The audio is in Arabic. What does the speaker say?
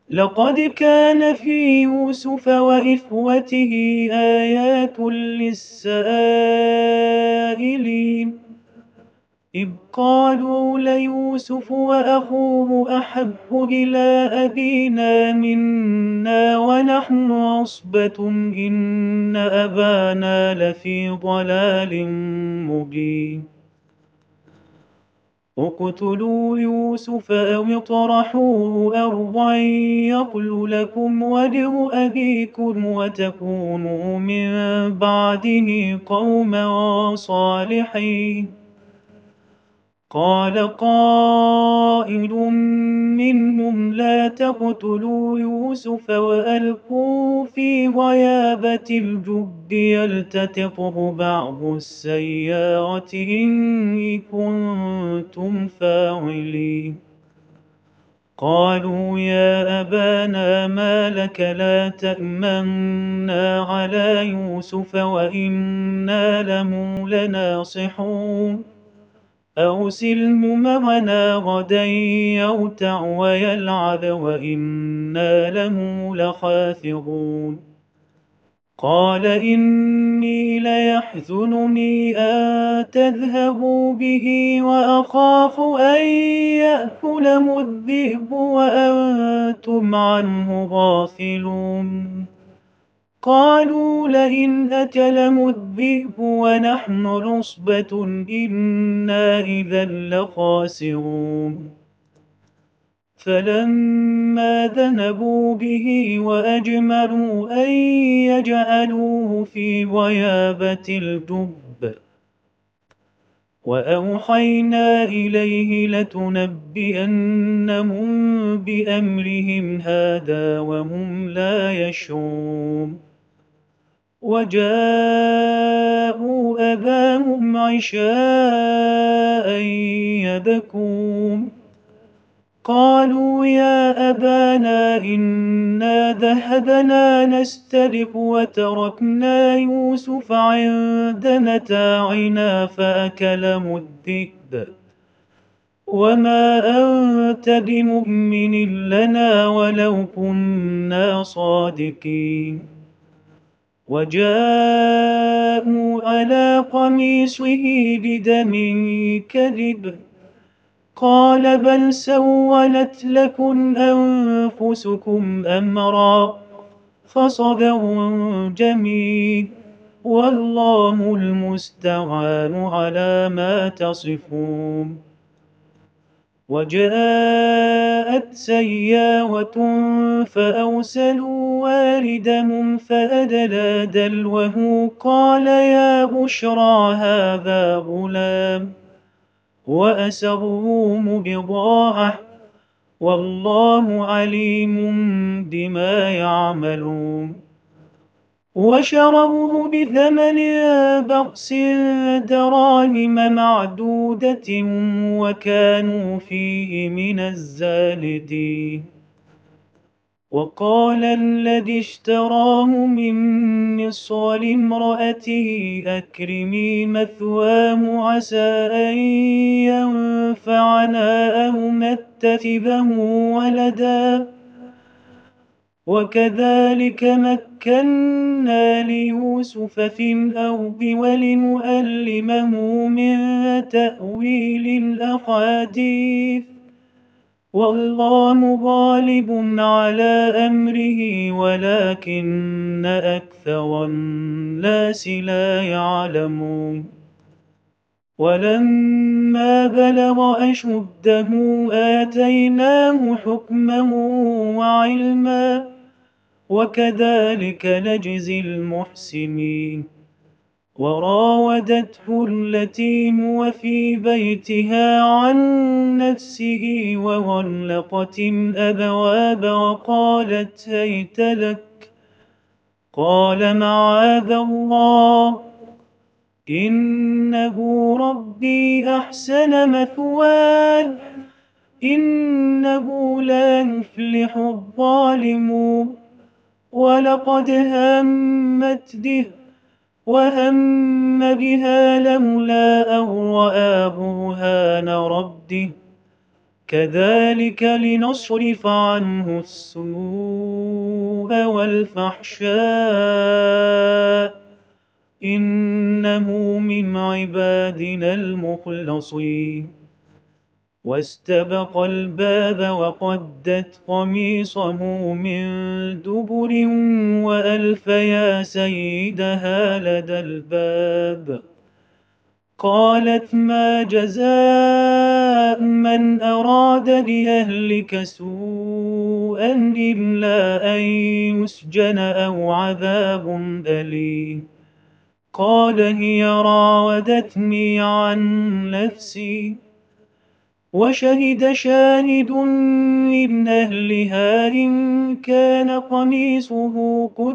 لقد كان في يوسف وإخوته آيات للسائلين إذ قالوا ليوسف وأخوه أحب إلى أبينا منا ونحن عصبة إن أبانا لفي ضلال مبين اقتلوا يوسف أو اطرحوه أرضا يخل لكم وجه أبيكم وتكونوا من بعده قوما صالحين قال قائل منهم لا تقتلوا يوسف وألقوه في غيابة الجب يلتقطه بعض السيارة إن كنتم فاعلين قالوا يا أبانا ما لك لا تأمنا على يوسف وإنا له لناصحون أرسله معنا غدا يرتع ويلعب وإنا له لحافظون قال إني ليحزنني أن تذهبوا به وأخاف أن يأكله الذئب وأنتم عنه غافلون قالوا لئن أكله الذئب ونحن عصبة إنا إذا لخاسرون فلما ذهبوا به وأجملوا أن يجعلوه في غيابة الجب وأوحينا إليه لتنبئنهم بأمرهم هذا وهم لا يشعرون وجاءوا أباهم عشاء يبكون قالوا يا أبانا إنا ذهبنا نستبق وتركنا يوسف عند متاعنا فأكله الذئب وما أنت بمؤمن لنا ولو كنا صادقين وجاءوا على قميصه بدم كذب قال بل سولت لكم أنفسكم أمرا فصبر جميل والله المستعان على ما تصفون وجاءت سيارة فأرسلوا واردهم فأدلى دلوه قال يا بشرى هذا غلام وأسروه بضاعة والله عليم بما يعملون وشروه بثمن بخس دراهم معدودة وكانوا فيه من الزاهدين وقال الذي اشتراه من مصر لامرأته أكرمي مثواه عسى أن ينفعنا أو نتخذه ولدا وكذلك مكنا ليوسف في الأرض ولنعلمه من تأويل الأحاديث والله غالب على أمره ولكن أكثر الناس لا يعلمون ولما بلغ أشده آتيناه حكما وعلما وكذلك نجزي المحسنين وراودته التي هو في بيتها عن نفسه وغلقت الأبواب وقالت هيت لك قال معاذ الله إنه ربي أحسن مثواي إنه لا يفلح الظالمون ولقد همت به وهم بها لولا أن رأى برهان ربه كذلك لنصرف عنه السوء والفحشاء إنه من عبادنا المخلصين. واستبق الباب وقدت قميصه من دبر وألف يا سيدها لدى الباب. قالت ما جزاء من أراد بأهلك سوءا إلا أن يسجن أو عذاب أليم. قال هي راودتني عن نفسي. وشهد شاهد من أهلها إن كان قميصه قد